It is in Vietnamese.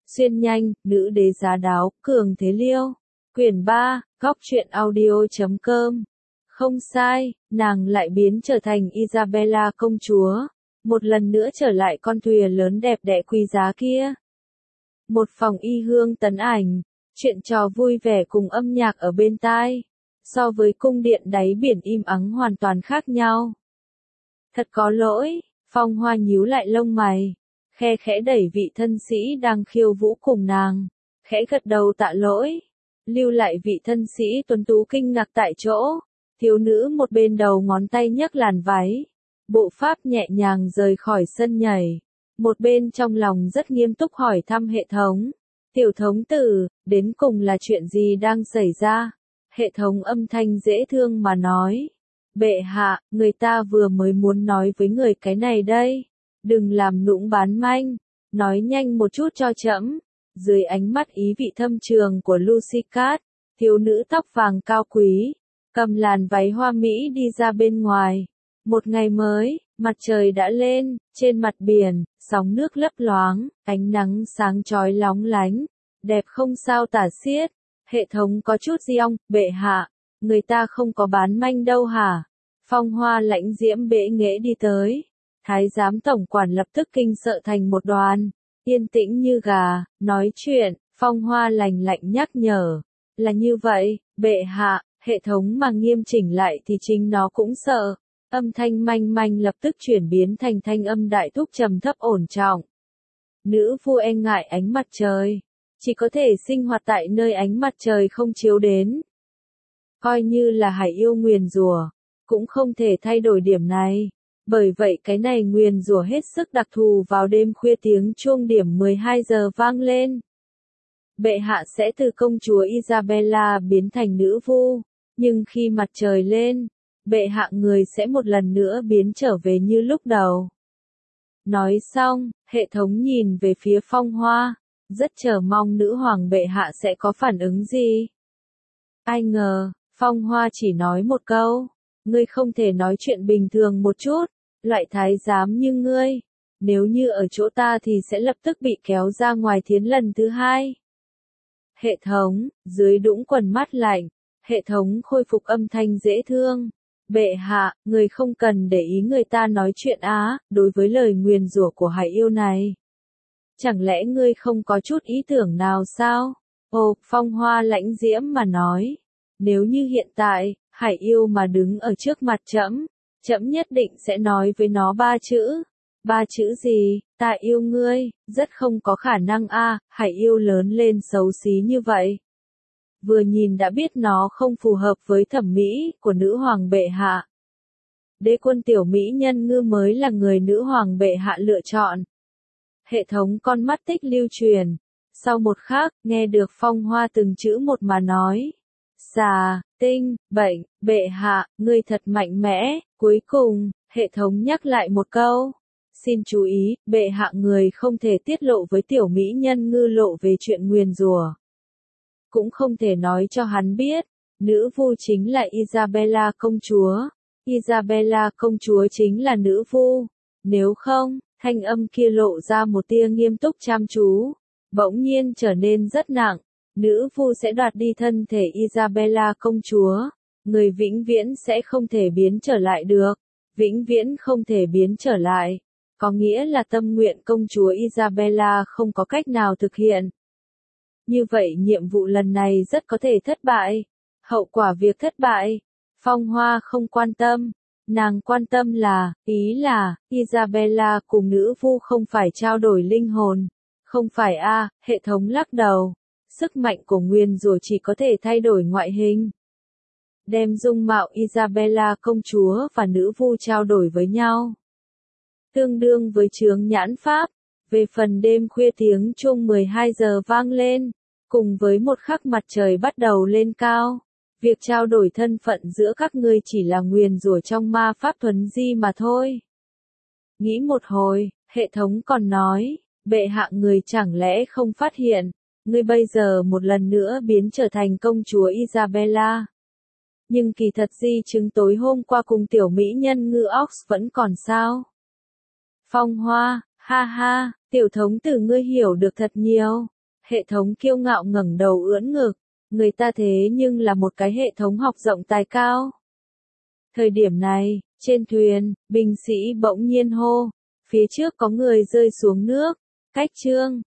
Xuyên nhanh, nữ đế giá đáo, cường thế liêu. Quyển 3, góc truyện audio.com. Không sai, nàng lại biến trở thành Isabella công chúa. Một lần nữa trở lại con thuyền lớn đẹp đẽ quý giá kia. Một phòng y hương tấn ảnh, chuyện trò vui vẻ cùng âm nhạc ở bên tai. So với cung điện đáy biển im ắng hoàn toàn khác nhau. Thật có lỗi, Phong Hoa nhíu lại lông mày. Khe khẽ đẩy vị thân sĩ đang khiêu vũ cùng nàng. Khẽ gật đầu tạ lỗi. Lưu lại vị thân sĩ tuấn tú kinh ngạc tại chỗ. Thiếu nữ một bên đầu ngón tay nhấc làn váy. Bộ pháp nhẹ nhàng rời khỏi sân nhảy. Một bên trong lòng rất nghiêm túc hỏi thăm hệ thống. Tiểu thống tử, đến cùng là chuyện gì đang xảy ra? Hệ thống âm thanh dễ thương mà nói. Bệ hạ, người ta vừa mới muốn nói với người cái này đây. Đừng làm nũng bán manh. Nói nhanh một chút cho trẫm. Dưới ánh mắt ý vị thâm trường của Lucy Cat, thiếu nữ tóc vàng cao quý, cầm làn váy hoa mỹ đi ra bên ngoài. Một ngày mới, mặt trời đã lên, trên mặt biển, sóng nước lấp loáng, ánh nắng sáng chói lóng lánh, đẹp không sao tả xiết. Hệ thống có chút diong, bệ hạ, người ta không có bán manh đâu hả? Phong Hoa lãnh diễm bệ nghệ đi tới. Thái giám tổng quản lập tức kinh sợ thành một đoàn. Yên tĩnh như gà, nói chuyện, Phong Hoa lành lạnh nhắc nhở. Là như vậy, bệ hạ, hệ thống mà nghiêm chỉnh lại thì chính nó cũng sợ. Âm thanh manh manh lập tức chuyển biến thành thanh âm đại thúc trầm thấp ổn trọng. Nữ vua e ngại ánh mặt trời. Chỉ có thể sinh hoạt tại nơi ánh mặt trời không chiếu đến. Coi như là hải yêu nguyền rủa, cũng không thể thay đổi điểm này. Bởi vậy cái này nguyền rủa hết sức đặc thù vào đêm khuya tiếng chuông điểm 12 giờ vang lên. Bệ hạ sẽ từ công chúa Isabella biến thành nữ vu, nhưng khi mặt trời lên, bệ hạ người sẽ một lần nữa biến trở về như lúc đầu. Nói xong, hệ thống nhìn về phía Phong Hoa, rất chờ mong nữ hoàng bệ hạ sẽ có phản ứng gì. Ai ngờ, Phong Hoa chỉ nói một câu, ngươi không thể nói chuyện bình thường một chút. Loại thái giám như ngươi, nếu như ở chỗ ta thì sẽ lập tức bị kéo ra ngoài thiến lần thứ hai. Hệ thống, dưới đũng quần mắt lạnh, hệ thống khôi phục âm thanh dễ thương. Bệ hạ, người không cần để ý người ta nói chuyện á, đối với lời nguyền rủa của hải yêu này. Chẳng lẽ ngươi không có chút ý tưởng nào sao? Ồ, Phong Hoa lãnh diễm mà nói. Nếu như hiện tại, hải yêu mà đứng ở trước mặt trẫm, trẫm nhất định sẽ nói với nó 3 chữ. 3 chữ gì? Ta yêu ngươi, rất không có khả năng a, hải yêu lớn lên xấu xí như vậy. Vừa nhìn đã biết nó không phù hợp với thẩm mỹ của nữ hoàng bệ hạ. Đế quân tiểu mỹ nhân ngư mới là người nữ hoàng bệ hạ lựa chọn. Hệ thống con mắt tích lưu truyền. Sau một khắc, nghe được Phong Hoa từng chữ một mà nói. Xà, tinh, bệnh, bệ hạ, ngươi thật mạnh mẽ. Cuối cùng, hệ thống nhắc lại một câu. Xin chú ý, bệ hạ người không thể tiết lộ với tiểu mỹ nhân ngư lộ về chuyện nguyền rủa. Cũng không thể nói cho hắn biết, nữ vu chính là Isabella công chúa. Isabella công chúa chính là nữ vu. Nếu không, thanh âm kia lộ ra một tia nghiêm túc chăm chú. Bỗng nhiên trở nên rất nặng. Nữ vu sẽ đoạt đi thân thể Isabella công chúa. Người vĩnh viễn sẽ không thể biến trở lại được. Vĩnh viễn không thể biến trở lại. Có nghĩa là tâm nguyện công chúa Isabella không có cách nào thực hiện. Như vậy nhiệm vụ lần này rất có thể thất bại. Hậu quả việc thất bại, Phong Hoa không quan tâm. Nàng quan tâm là, ý là, Isabella cùng nữ vu không phải trao đổi linh hồn. Không phải a, hệ thống lắc đầu. Sức mạnh của nguyền rủa chỉ có thể thay đổi ngoại hình. Đem dung mạo Isabella công chúa và nữ vu trao đổi với nhau. Tương đương với chướng nhãn pháp. Về phần đêm khuya tiếng chuông 12 giờ vang lên, cùng với một khắc mặt trời bắt đầu lên cao. Việc trao đổi thân phận giữa các ngươi chỉ là nguyền rủa trong ma pháp thuần di mà thôi. Nghĩ một hồi, hệ thống còn nói, bệ hạ người chẳng lẽ không phát hiện, ngươi bây giờ một lần nữa biến trở thành công chúa Isabella. Nhưng kỳ thật di chứng tối hôm qua cùng tiểu mỹ nhân ngư Ox vẫn còn sao? Phong Hoa, ha ha, tiểu thống tử ngươi hiểu được thật nhiều. Hệ thống kiêu ngạo ngẩng đầu ưỡn ngực, người ta thế nhưng là một cái hệ thống học rộng tài cao. Thời điểm này, trên thuyền, binh sĩ bỗng nhiên hô, phía trước có người rơi xuống nước, cách Trương